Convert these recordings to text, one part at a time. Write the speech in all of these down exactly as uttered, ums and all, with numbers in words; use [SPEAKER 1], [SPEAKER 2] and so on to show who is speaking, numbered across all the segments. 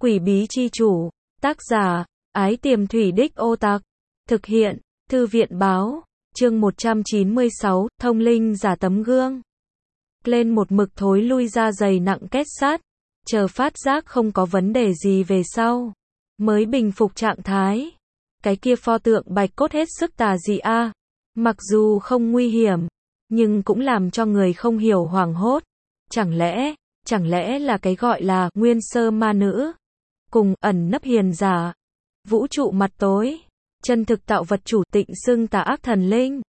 [SPEAKER 1] Quỷ bí chi chủ. Tác giả, Ái Tiềm Thủy Đích Ô Tạc. Thực hiện, Thư viện báo. Chương một trăm chín mươi sáu, thông linh giả tấm gương. Lên một mực thối lui ra giày nặng kết sát. Chờ phát giác không có vấn đề gì về sau. Mới bình phục trạng thái. Cái kia pho tượng bạch cốt hết sức tà dị a. Mặc dù không nguy hiểm, nhưng cũng làm cho người không hiểu hoảng hốt. Chẳng lẽ, chẳng lẽ là cái gọi là nguyên sơ ma nữ, cùng ẩn nấp hiền giả, vũ trụ mặt tối, chân thực tạo vật chủ tịnh xưng tà ác thần linh.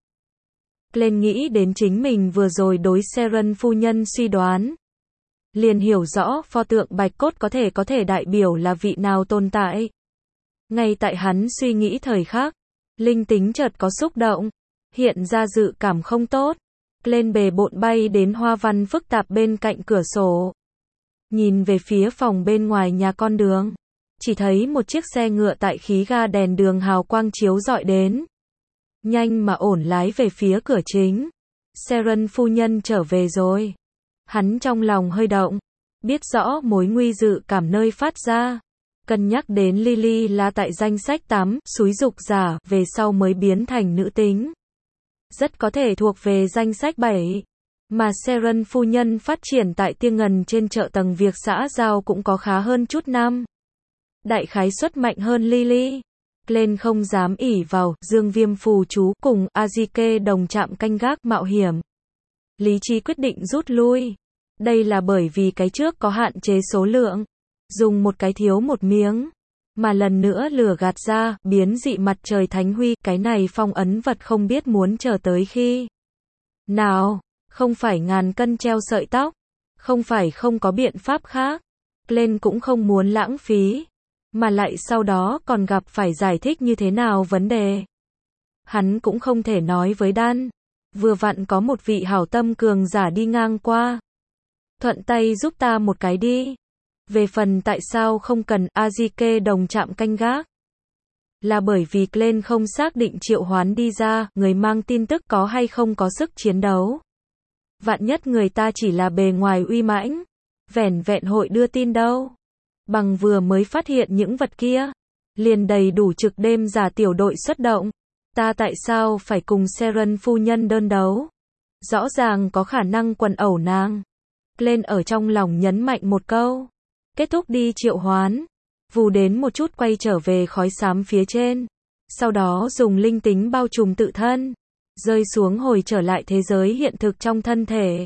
[SPEAKER 1] Lên nghĩ đến chính mình vừa rồi đối Seren phu nhân suy đoán, liền hiểu rõ pho tượng bạch cốt có thể có thể đại biểu là vị nào tồn tại. Ngay tại hắn suy nghĩ thời khắc, linh tính chợt có xúc động, hiện ra dự cảm không tốt. Lên bề bộn bay đến hoa văn phức tạp bên cạnh cửa sổ. Nhìn về phía phòng bên ngoài nhà con đường. Chỉ thấy một chiếc xe ngựa tại khí ga đèn đường hào quang chiếu rọi đến. Nhanh mà ổn lái về phía cửa chính. Seren phu nhân trở về rồi. Hắn trong lòng hơi động. Biết rõ mối nguy dự cảm nơi phát ra. Cân nhắc đến Lily là tại danh sách tám, xúi dục giả, về sau mới biến thành nữ tính. Rất có thể thuộc về danh sách bảy. Mà Seren phu nhân phát triển tại Tiên Ngần trên chợ tầng việc xã giao cũng có khá hơn chút năm. Đại khái suất mạnh hơn Lily. Lên không dám ỷ vào Dương Viêm phù chú cùng Azike đồng chạm canh gác mạo hiểm. Lý trí quyết định rút lui. Đây là bởi vì cái trước có hạn chế số lượng. Dùng một cái thiếu một miếng. Mà lần nữa lửa gạt ra, biến dị mặt trời thánh huy, cái này phong ấn vật không biết muốn chờ tới khi nào, không phải ngàn cân treo sợi tóc, không phải không có biện pháp khác. Lên cũng không muốn lãng phí, mà lại sau đó còn gặp phải giải thích như thế nào vấn đề. Hắn cũng không thể nói với Đan, vừa vặn có một vị hảo tâm cường giả đi ngang qua. Thuận tay giúp ta một cái đi. Về phần tại sao không cần Azike đồng chạm canh gác, là bởi vì Glenn không xác định triệu hoán đi ra, người mang tin tức có hay không có sức chiến đấu. Vạn nhất người ta chỉ là bề ngoài uy mãnh, vẻn vẹn hội đưa tin đâu. Bằng vừa mới phát hiện những vật kia, liền đầy đủ trực đêm giả tiểu đội xuất động. Ta tại sao phải cùng Seren phu nhân đơn đấu? Rõ ràng có khả năng quần ẩu nàng. Glenn ở trong lòng nhấn mạnh một câu. Kết thúc đi triệu hoán, vù đến một chút quay trở về khói xám phía trên. Sau đó dùng linh tính bao trùm tự thân, rơi xuống hồi trở lại thế giới hiện thực trong thân thể.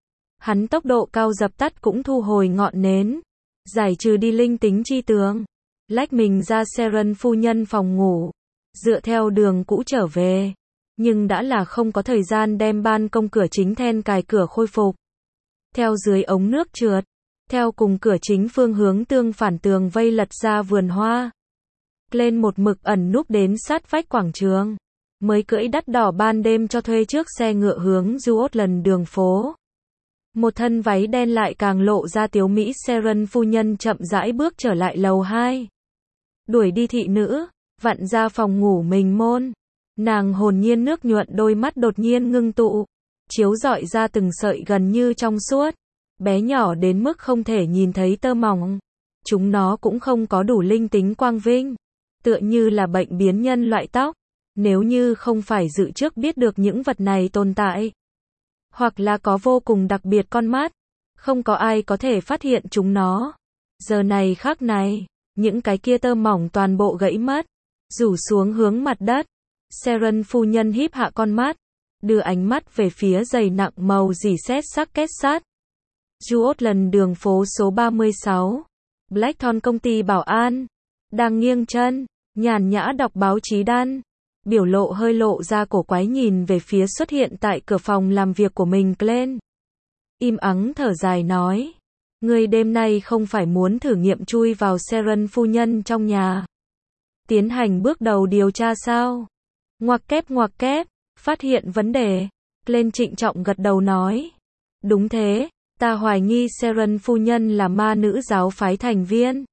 [SPEAKER 1] Hắn tốc độ cao dập tắt cũng thu hồi ngọn nến, giải trừ đi linh tính chi tường, lách mình ra Seren phu nhân phòng ngủ, dựa theo đường cũ trở về. Nhưng đã là không có thời gian đem ban công cửa chính then cài cửa khôi phục. Theo dưới ống nước trượt. Theo cùng cửa chính phương hướng tương phản tường vây lật ra vườn hoa. Lên một mực ẩn núp đến sát vách quảng trường. Mới cưỡi đắt đỏ ban đêm cho thuê trước xe ngựa hướng Juotland đường phố. Một thân váy đen lại càng lộ ra tiếu mỹ Seren phu nhân chậm rãi bước trở lại lầu hai. Đuổi đi thị nữ, vặn ra phòng ngủ mình môn. Nàng hồn nhiên nước nhuận đôi mắt đột nhiên ngưng tụ. Chiếu rọi ra từng sợi gần như trong suốt. Bé nhỏ đến mức không thể nhìn thấy tơ mỏng. Chúng nó cũng không có đủ linh tính quang vinh. Tựa như là bệnh biến nhân loại tóc. Nếu như không phải dự trước biết được những vật này tồn tại. Hoặc là có vô cùng đặc biệt con mắt. Không có ai có thể phát hiện chúng nó. Giờ này khắc này, những cái kia tơ mỏng toàn bộ gãy mất. Rủ xuống hướng mặt đất. Seren phu nhân híp hạ con mắt. Đưa ánh mắt về phía giày nặng màu dỉ sét sắc kết sát. Juotland đường phố số ba mươi sáu. Blackthorn công ty bảo an. Đang nghiêng chân, nhàn nhã đọc báo chí Đan. Biểu lộ hơi lộ ra cổ quái nhìn về phía xuất hiện tại cửa phòng làm việc của mình Glenn. Im ắng thở dài nói. Người đêm nay không phải muốn thử nghiệm chui vào Seren phu nhân trong nhà. Tiến hành bước đầu điều tra sao? Ngoặc kép ngoặc kép, phát hiện vấn đề. Glenn trịnh trọng gật đầu nói. Đúng thế. Ta hoài nghi Seren phu nhân là ma nữ giáo phái thành viên.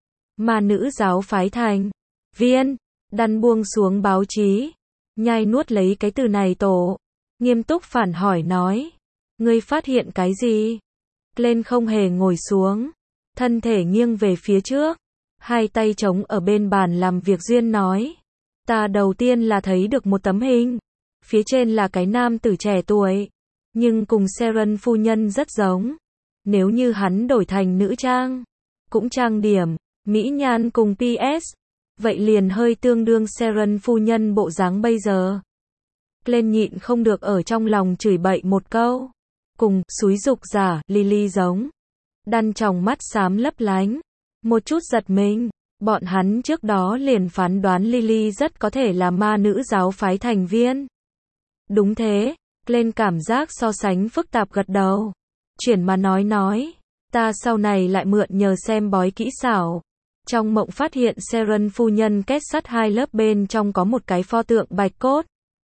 [SPEAKER 1] Ma nữ giáo phái thành viên. Đan buông xuống báo chí. Nhai nuốt lấy cái từ này tổ. Nghiêm túc phản hỏi nói. Ngươi phát hiện cái gì? Glenn không hề ngồi xuống. thân thể nghiêng về phía trước, hai tay chống ở bên bàn làm việc Duyên nói. Ta đầu tiên là thấy được một tấm hình. Phía trên là cái nam tử trẻ tuổi, nhưng cùng Sharon phu nhân rất giống. Nếu như hắn đổi thành nữ trang, cũng trang điểm, mỹ nhan cùng pê ét, vậy liền hơi tương đương Sharon phu nhân bộ dáng bây giờ. Lên nhịn không được ở trong lòng chửi bậy một câu. Cùng, xúi dục giả, Lily giống. Đan tròng mắt xám lấp lánh. Một chút giật mình. Bọn hắn trước đó liền phán đoán Lily rất có thể là ma nữ giáo phái thành viên. Đúng thế. Lên cảm giác so sánh phức tạp gật đầu. Chuyển mà nói nói. Ta sau này lại mượn nhờ xem bói kỹ xảo. Trong mộng phát hiện Sharon phu nhân kết sắt hai lớp bên trong có một cái pho tượng bạch cốt.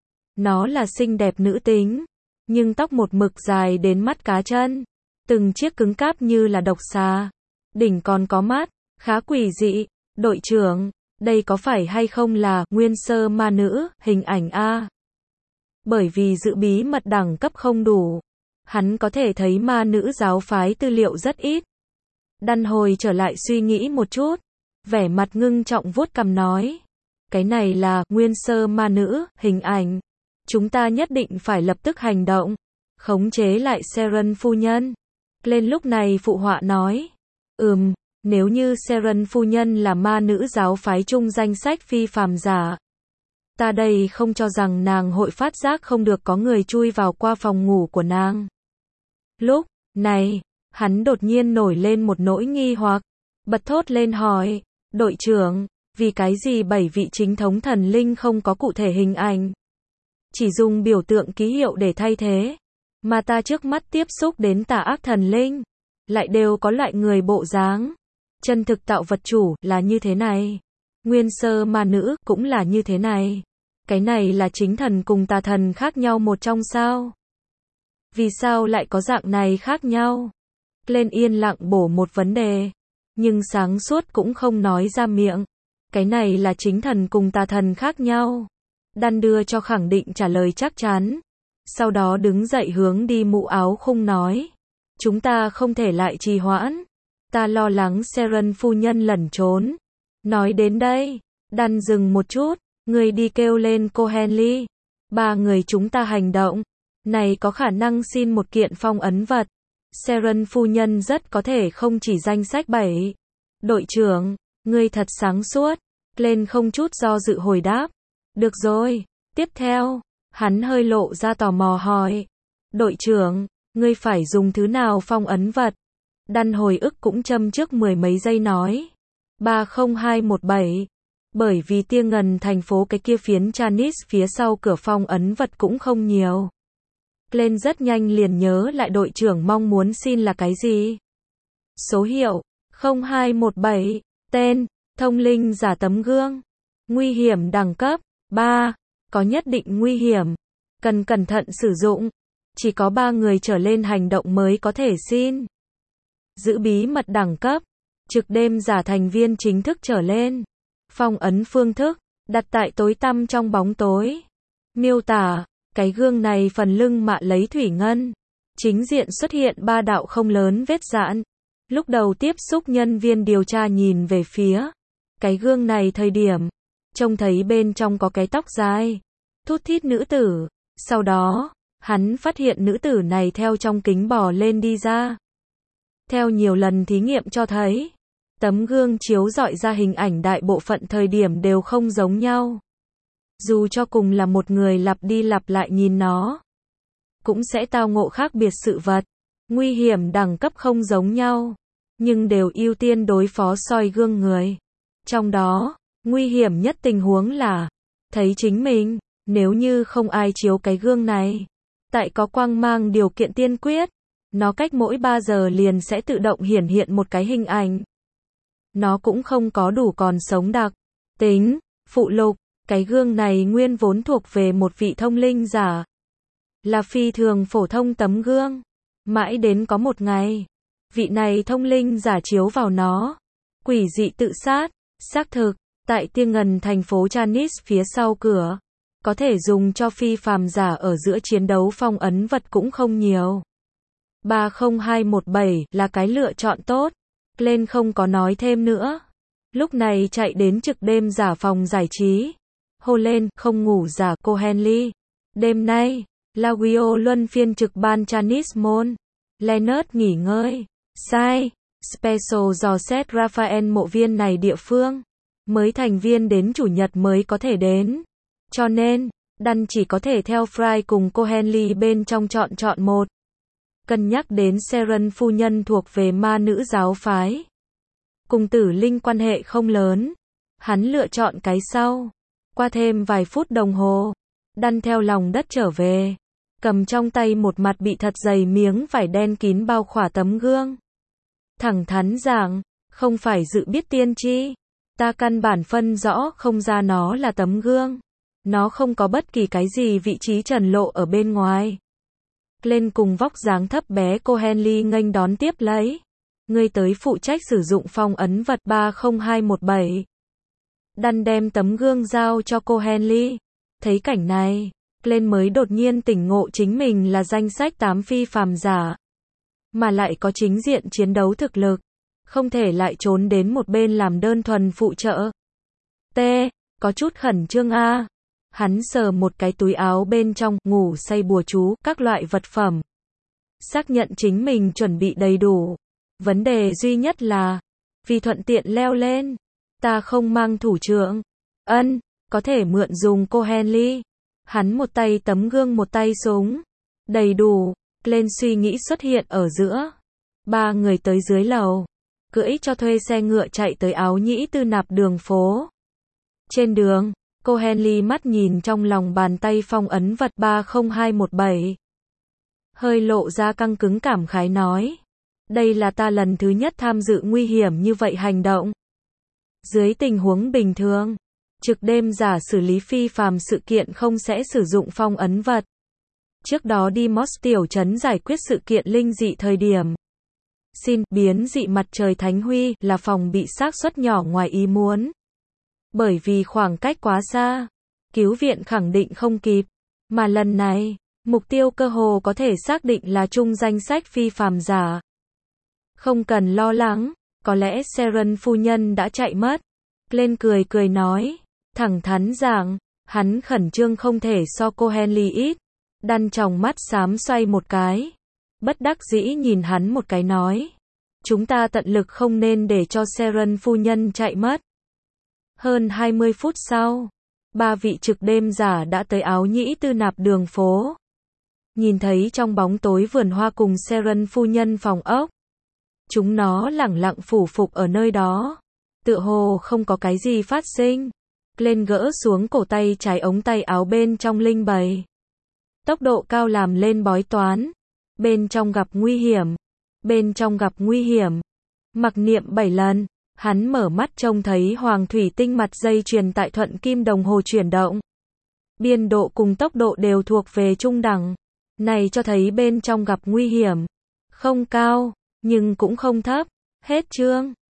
[SPEAKER 1] Nó là xinh đẹp nữ tính, nhưng tóc một mực dài đến mắt cá chân, từng chiếc cứng cáp như là độc xà, đỉnh còn có mắt, khá quỷ dị. Đội trưởng, đây có phải hay không là nguyên sơ ma nữ hình ảnh a? Bởi vì giữ bí mật đẳng cấp không đủ, hắn có thể thấy ma nữ giáo phái tư liệu rất ít. Đan hồi trở lại suy nghĩ một chút, vẻ mặt ngưng trọng vuốt cằm nói, cái này là nguyên sơ ma nữ hình ảnh. Chúng ta nhất định phải lập tức hành động, khống chế lại Sharon phu nhân. Lên lúc này phụ họa nói, ừm, nếu như Sharon phu nhân là ma nữ giáo phái chung danh sách phi phàm giả, ta đây không cho rằng nàng hội phát giác không được có người chui vào qua phòng ngủ của nàng. Lúc này, hắn đột nhiên nổi lên một nỗi nghi hoặc, bật thốt lên hỏi, đội trưởng, vì cái gì bảy vị chính thống thần linh không có cụ thể hình ảnh? Chỉ dùng biểu tượng ký hiệu để thay thế, mà ta trước mắt tiếp xúc đến tà ác thần linh, lại đều có loại người bộ dáng. Chân thực tạo vật chủ là như thế này, nguyên sơ ma nữ cũng là như thế này. Cái này là chính thần cùng tà thần khác nhau một trong sao? Vì sao lại có dạng này khác nhau? Lên yên lặng bổ một vấn đề, nhưng sáng suốt cũng không nói ra miệng. Cái này là chính thần cùng tà thần khác nhau. Đan đưa cho khẳng định trả lời chắc chắn. Sau đó đứng dậy hướng đi mũ áo khung nói. Chúng ta không thể lại trì hoãn. Ta lo lắng Sharon phu nhân lẩn trốn. Nói đến đây, Đan dừng một chút. Người đi kêu lên cô Henley. Ba người chúng ta hành động. Này có khả năng xin một kiện phong ấn vật. Sharon phu nhân rất có thể không chỉ danh sách bảy. Đội trưởng, ngươi thật sáng suốt. Lên không chút do dự hồi đáp. Được rồi, tiếp theo, hắn hơi lộ ra tò mò hỏi. Đội trưởng, ngươi phải dùng thứ nào phong ấn vật? Đan hồi ức cũng châm trước mười mấy giây nói. ba không hai một bảy. Bởi vì tia ngần thành phố cái kia phiến Chanis phía sau cửa phong ấn vật cũng không nhiều. Lên rất nhanh liền nhớ lại đội trưởng mong muốn xin là cái gì? Số hiệu, không hai một bảy. Tên, thông linh giả tấm gương. Nguy hiểm đẳng cấp, ba. Có nhất định nguy hiểm. Cần cẩn thận sử dụng. Chỉ có ba người trở lên hành động mới có thể xin. Giữ bí mật đẳng cấp. Trực đêm giả thành viên chính thức trở lên. Phong ấn phương thức. Đặt tại tối tăm trong bóng tối. Miêu tả. Cái gương này phần lưng mạ lấy thủy ngân. Chính diện xuất hiện ba đạo không lớn vết dạn. Lúc đầu tiếp xúc nhân viên điều tra nhìn về phía cái gương này thời điểm, trông thấy bên trong có cái tóc dài, thút thít nữ tử. Sau đó, hắn phát hiện nữ tử này theo trong kính bò lên đi ra. Theo nhiều lần thí nghiệm cho thấy, tấm gương chiếu rọi ra hình ảnh đại bộ phận thời điểm đều không giống nhau. Dù cho cùng là một người lặp đi lặp lại nhìn nó, cũng sẽ tao ngộ khác biệt sự vật. Nguy hiểm đẳng cấp không giống nhau, nhưng đều ưu tiên đối phó soi gương người. Trong đó, nguy hiểm nhất tình huống là thấy chính mình, nếu như không ai chiếu cái gương này. Tại có quang mang điều kiện tiên quyết, nó cách mỗi ba giờ liền sẽ tự động hiển hiện một cái hình ảnh. Nó cũng không có đủ còn sống đặc tính. Phụ lục, cái gương này nguyên vốn thuộc về một vị thông linh giả. Là phi thường phổ thông tấm gương. Mãi đến có một ngày, vị này thông linh giả chiếu vào nó. Quỷ dị tự sát, xác thực, tại tia ngần thành phố Chanis phía sau cửa. Có thể dùng cho phi phàm giả ở giữa chiến đấu phong ấn vật cũng không nhiều. ba không hai một bảy là cái lựa chọn tốt. Glenn không có nói thêm nữa. Lúc này chạy đến trực đêm giả phòng giải trí. Hô lên, không ngủ giả cô Henley. Đêm nay, Lawio luân phiên trực ban Chinese môn. Leonard nghỉ ngơi. Sai. Special dò xét Raphael mộ viên này địa phương. Mới thành viên đến chủ nhật mới có thể đến. Cho nên, Đan chỉ có thể theo Fry cùng cô Henley bên trong chọn chọn một. Cân nhắc đến Sharon phu nhân thuộc về ma nữ giáo phái. Cùng Tử Linh quan hệ không lớn. Hắn lựa chọn cái sau. Qua thêm vài phút đồng hồ, Đan theo lòng đất trở về. Cầm trong tay một mặt bị thật dày miếng vải đen kín bao khỏa tấm gương. Thẳng thắn giảng, không phải dự biết tiên tri. Ta căn bản phân rõ không ra nó là tấm gương. Nó không có bất kỳ cái gì vị trí trần lộ ở bên ngoài. Lên cùng vóc dáng thấp bé cô Henley nghênh đón tiếp lấy. Ngươi tới phụ trách sử dụng phong ấn vật ba không hai một bảy. Đan đem tấm gương giao cho cô Henley. Thấy cảnh này, Lên mới đột nhiên tỉnh ngộ chính mình là danh sách tám phi phàm giả. Mà lại có chính diện chiến đấu thực lực. Không thể lại trốn đến một bên làm đơn thuần phụ trợ. T. Có chút khẩn trương a. Hắn sờ một cái túi áo bên trong, ngủ say bùa chú, các loại vật phẩm. Xác nhận chính mình chuẩn bị đầy đủ. Vấn đề duy nhất là, vì thuận tiện leo lên, ta không mang thủ trưởng. Ân, có thể mượn dùng cô Henley. Hắn một tay tấm gương một tay súng. Đầy đủ, lên suy nghĩ xuất hiện ở giữa. Ba người tới dưới lầu. Cưỡi cho thuê xe ngựa chạy tới Áo Nhĩ Tư nạp đường phố. Trên đường, cô Henley mắt nhìn trong lòng bàn tay phong ấn vật ba không hai một bảy. Hơi lộ ra căng cứng cảm khái nói. Đây là ta lần thứ nhất tham dự nguy hiểm như vậy hành động. Dưới tình huống bình thường, trực đêm giả xử lý phi phàm sự kiện không sẽ sử dụng phong ấn vật. Trước đó đi Moss tiểu trấn giải quyết sự kiện linh dị thời điểm. Xin, biến dị mặt trời Thánh Huy là phòng bị xác suất nhỏ ngoài ý muốn. Bởi vì khoảng cách quá xa, cứu viện khẳng định không kịp. Mà lần này, mục tiêu cơ hồ có thể xác định là chung danh sách phi phàm giả. Không cần lo lắng, có lẽ Sharon phu nhân đã chạy mất. Lên cười cười nói, thẳng thắn giảng, hắn khẩn trương không thể so cô Henley ít. Đan tròng mắt xám xoay một cái. Bất đắc dĩ nhìn hắn một cái nói. Chúng ta tận lực không nên để cho Sharon phu nhân chạy mất. Hơn hai mươi phút sau, ba vị trực đêm giả đã tới Áo Nhĩ Tư nạp đường phố. Nhìn thấy trong bóng tối vườn hoa cùng Sharon phu nhân phòng ốc. Chúng nó lẳng lặng phủ phục ở nơi đó. Tựa hồ không có cái gì phát sinh. Lên gỡ xuống cổ tay trái ống tay áo bên trong linh bày. Tốc độ cao làm lên bói toán. Bên trong gặp nguy hiểm. Bên trong gặp nguy hiểm. Mặc niệm bảy lần. Hắn mở mắt trông thấy hoàng thủy tinh mặt dây chuyền tại thuận kim đồng hồ chuyển động. Biên độ cùng tốc độ đều thuộc về trung đẳng. Này cho thấy bên trong gặp nguy hiểm. Không cao, nhưng cũng không thấp. Hết chương.